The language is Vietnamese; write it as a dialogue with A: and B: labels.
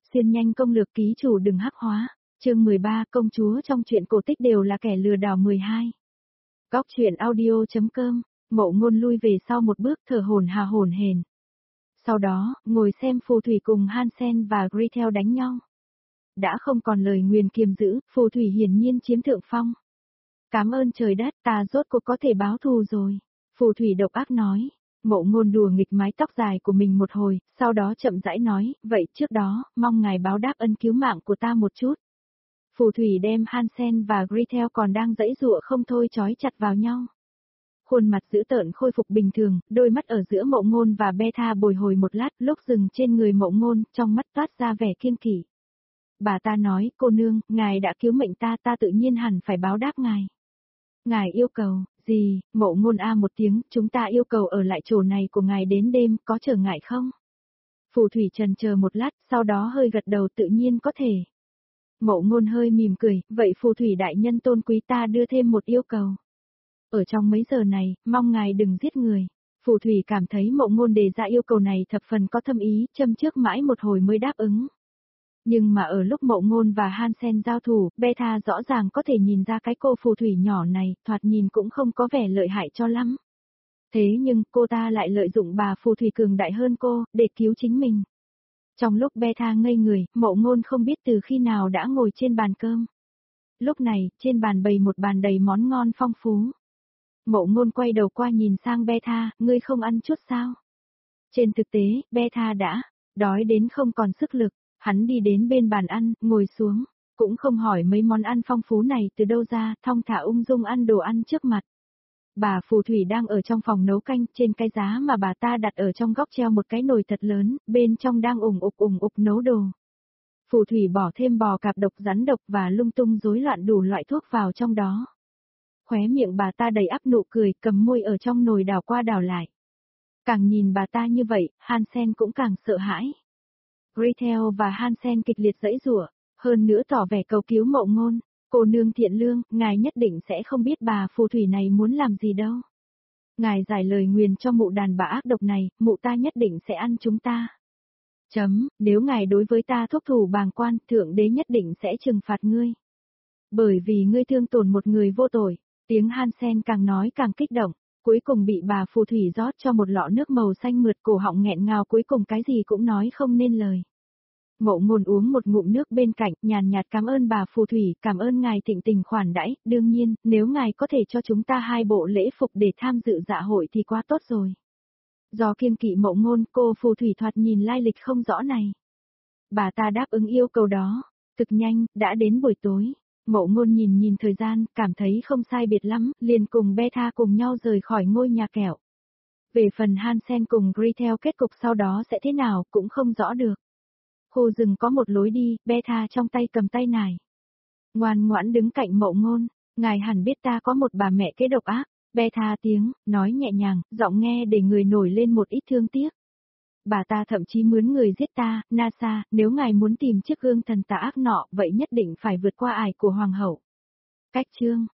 A: Xuyên nhanh công lược ký chủ đừng hắc hóa. Chương 13, công chúa trong truyện cổ tích đều là kẻ lừa đảo 12. Góc truyện audio.com, Mộ Ngôn lui về sau một bước thở hổn hển. Sau đó, ngồi xem phù thủy cùng Hansen và Gretel đánh nhau. Đã không còn lời nguyền kiềm giữ, phù thủy hiển nhiên chiếm thượng phong. Cảm ơn trời đất, ta rốt cuộc có thể báo thù rồi. Phù thủy độc ác nói. Mộ Ngôn đùa nghịch mái tóc dài của mình một hồi, sau đó chậm rãi nói, vậy trước đó, mong ngài báo đáp ân cứu mạng của ta một chút. Phù thủy đem Hansen và Gretel còn đang giãy giụa không thôi trói chặt vào nhau. Khuôn mặt dữ tợn khôi phục bình thường, đôi mắt ở giữa Mộ Ngôn và Beta bồi hồi một lát, lúc dừng trên người Mộ Ngôn, trong mắt toát ra vẻ kiêng kỵ. Bà ta nói, cô nương, ngài đã cứu mệnh ta, ta tự nhiên hẳn phải báo đáp ngài. Ngài yêu cầu, gì? Mộ Ngôn a một tiếng, chúng ta yêu cầu ở lại chỗ này của ngài đến đêm, có trở ngại không? Phù thủy trần chờ một lát, sau đó hơi gật đầu tự nhiên có thể. Mộ Ngôn hơi mỉm cười, vậy phù thủy đại nhân tôn quý ta đưa thêm một yêu cầu. Ở trong mấy giờ này, mong ngài đừng giết người. Phù thủy cảm thấy Mộ Ngôn đề ra yêu cầu này thập phần có thâm ý, châm trước mãi một hồi mới đáp ứng. Nhưng mà ở lúc Mộ Ngôn và Hansen giao thủ, Beta rõ ràng có thể nhìn ra cái cô phù thủy nhỏ này, thoạt nhìn cũng không có vẻ lợi hại cho lắm. Thế nhưng, cô ta lại lợi dụng bà phù thủy cường đại hơn cô, để cứu chính mình. Trong lúc Beta ngây người, Mộ Ngôn không biết từ khi nào đã ngồi trên bàn cơm. Lúc này, trên bàn bày một bàn đầy món ngon phong phú. Mộ Ngôn quay đầu qua nhìn sang Beta, ngươi không ăn chút sao? Trên thực tế, Beta đã đói đến không còn sức lực. Hắn đi đến bên bàn ăn, ngồi xuống, cũng không hỏi mấy món ăn phong phú này từ đâu ra, thong thả ung dung ăn đồ ăn trước mặt. Bà phù thủy đang ở trong phòng nấu canh, trên cái giá mà bà ta đặt ở trong góc treo một cái nồi thật lớn, bên trong đang ủng ục nấu đồ. Phù thủy bỏ thêm bò cạp độc rắn độc và lung tung rối loạn đủ loại thuốc vào trong đó. Khóe miệng bà ta đầy ắp nụ cười, cầm môi ở trong nồi đảo qua đảo lại. Càng nhìn bà ta như vậy, Hansen cũng càng sợ hãi. Gretel và Hansen kịch liệt giãy giụa, hơn nữa tỏ vẻ cầu cứu Mộ Ngôn, cô nương thiện lương, ngài nhất định sẽ không biết bà phù thủy này muốn làm gì đâu. Ngài giải lời nguyền cho mụ đàn bà ác độc này, mụ ta nhất định sẽ ăn chúng ta. Nếu ngài đối với ta thúc thủ bàng quan, thượng đế nhất định sẽ trừng phạt ngươi. Bởi vì ngươi thương tổn một người vô tội, tiếng Hansen càng nói càng kích động. Cuối cùng bị bà phù thủy rót cho một lọ nước màu xanh mượt, cổ họng nghẹn ngào, cuối cùng cái gì cũng nói không nên lời. Mộ Ngôn uống một ngụm nước bên cạnh, nhàn nhạt cảm ơn bà phù thủy, cảm ơn ngài thịnh tình khoản đãi, đương nhiên, nếu ngài có thể cho chúng ta 2 bộ lễ phục để tham dự dạ hội thì quá tốt rồi. Do kiêng kỵ Mộ Ngôn, cô phù thủy thoạt nhìn lai lịch không rõ này. Bà ta đáp ứng yêu cầu đó, thực nhanh, đã đến buổi tối. Mộ Ngôn nhìn thời gian, cảm thấy không sai biệt lắm, liền cùng Beta cùng nhau rời khỏi ngôi nhà kẹo. Về phần Hansen cùng Gretel kết cục sau đó sẽ thế nào cũng không rõ được. Khu rừng có một lối đi, Beta trong tay cầm tay nải. Ngoan ngoãn đứng cạnh Mộ Ngôn, ngài hẳn biết ta có một bà mẹ kế độc ác. Beta tiếng, nói nhẹ nhàng, giọng nghe để người nổi lên một ít thương tiếc. Bà ta thậm chí mướn người giết ta, Nasa, nếu ngài muốn tìm chiếc gương thần tà ác nọ, vậy nhất định phải vượt qua ải của hoàng hậu. Cách chương